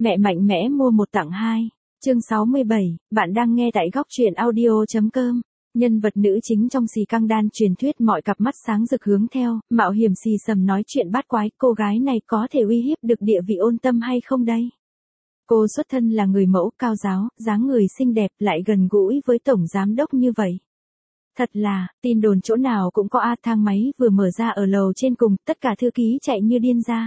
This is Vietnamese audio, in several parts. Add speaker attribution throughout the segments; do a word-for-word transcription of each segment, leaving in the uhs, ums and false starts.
Speaker 1: Mẹ mạnh mẽ mua một tặng hai. Chương sáu mươi bảy, bạn đang nghe tại góc truyện audio chấm com. Nhân vật nữ chính trong xì căng đan truyền thuyết mọi cặp mắt sáng rực hướng theo, mạo hiểm xì sầm nói chuyện bát quái, cô gái này có thể uy hiếp được địa vị ôn tâm hay không đây? Cô xuất thân là người mẫu cao giáo, dáng người xinh đẹp lại gần gũi với tổng giám đốc như vậy. Thật là, tin đồn chỗ nào cũng có a, thang máy vừa mở ra ở lầu trên cùng, tất cả thư ký chạy như điên ra.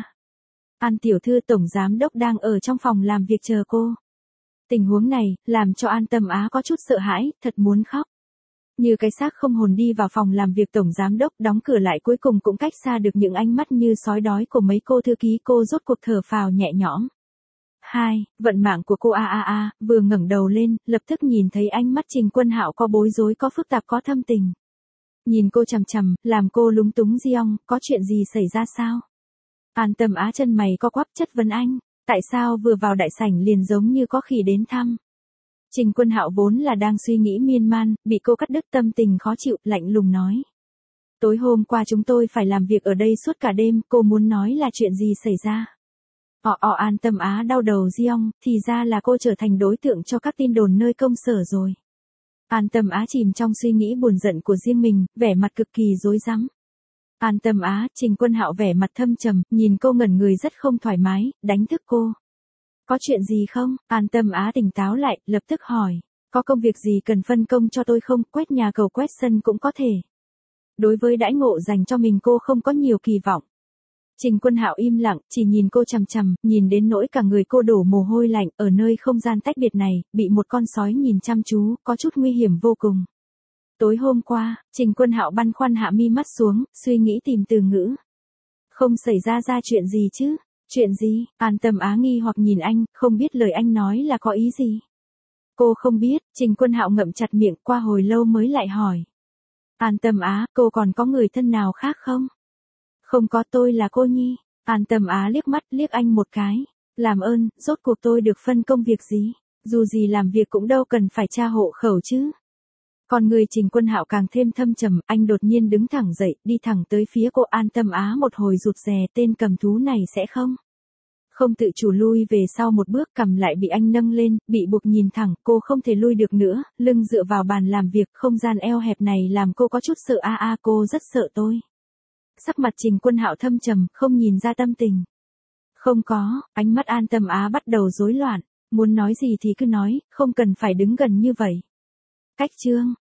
Speaker 1: An tiểu thư tổng giám đốc đang ở trong phòng làm việc chờ cô. Tình huống này, làm cho An Tâm Á có chút sợ hãi, thật muốn khóc. Như cái xác không hồn đi vào phòng làm việc tổng giám đốc, đóng cửa lại, cuối cùng cũng cách xa được những ánh mắt như sói đói của mấy cô thư ký, cô rốt cuộc thở phào nhẹ nhõm. Hai, vận mạng của cô a a a, vừa ngẩng đầu lên, lập tức nhìn thấy ánh mắt Trình Quân Hạo có bối rối, có phức tạp, có thâm tình. Nhìn cô chằm chằm, làm cô lúng túng. Giong, có chuyện gì xảy ra sao? An Tâm Á chân mày co quắp chất vấn anh, tại sao vừa vào đại sảnh liền giống như có khỉ đến thăm. Trình Quân Hạo vốn là đang suy nghĩ miên man, bị cô cắt đứt, tâm tình khó chịu, lạnh lùng nói. Tối hôm qua chúng tôi phải làm việc ở đây suốt cả đêm, cô muốn nói là chuyện gì xảy ra? Ọ ọ An Tâm Á đau đầu. Giong, thì ra là cô trở thành đối tượng cho các tin đồn nơi công sở rồi. An Tâm Á chìm trong suy nghĩ buồn giận của riêng mình, vẻ mặt cực kỳ rối rắm. An Tâm Á, Trình Quân Hạo vẻ mặt thâm trầm, nhìn cô ngẩn người rất không thoải mái, đánh thức cô. Có chuyện gì không? An Tâm Á tỉnh táo lại, lập tức hỏi. Có công việc gì cần phân công cho tôi không? Quét nhà cầu quét sân cũng có thể. Đối với đãi ngộ dành cho mình cô không có nhiều kỳ vọng. Trình Quân Hạo im lặng, chỉ nhìn cô chằm chằm, nhìn đến nỗi cả người cô đổ mồ hôi lạnh, ở nơi không gian tách biệt này, bị một con sói nhìn chăm chú, có chút nguy hiểm vô cùng. Tối hôm qua, Trình Quân Hạo băn khoăn hạ mi mắt xuống, suy nghĩ tìm từ ngữ. Không xảy ra ra chuyện gì chứ? Chuyện gì? An Tâm Á nghi hoặc nhìn anh, không biết lời anh nói là có ý gì. Cô không biết, Trình Quân Hạo ngậm chặt miệng, qua hồi lâu mới lại hỏi. An Tâm Á, cô còn có người thân nào khác không? Không có, tôi là cô nhi. An Tâm Á liếc mắt, liếc anh một cái. Làm ơn, rốt cuộc tôi được phân công việc gì? Dù gì làm việc cũng đâu cần phải tra hộ khẩu chứ. Còn người Trình Quân Hạo càng thêm thâm trầm, anh đột nhiên đứng thẳng dậy, đi thẳng tới phía cô. An Tâm Á một hồi rụt rè, tên cầm thú này sẽ không? Không tự chủ lui về sau một bước, cầm lại bị anh nâng lên, bị buộc nhìn thẳng, cô không thể lui được nữa, lưng dựa vào bàn làm việc, không gian eo hẹp này làm cô có chút sợ a a, cô rất sợ tôi. Sắc mặt Trình Quân Hạo thâm trầm, không nhìn ra tâm tình. Không có, ánh mắt An Tâm Á bắt đầu rối loạn, muốn nói gì thì cứ nói, không cần phải đứng gần như vậy. Cách chương,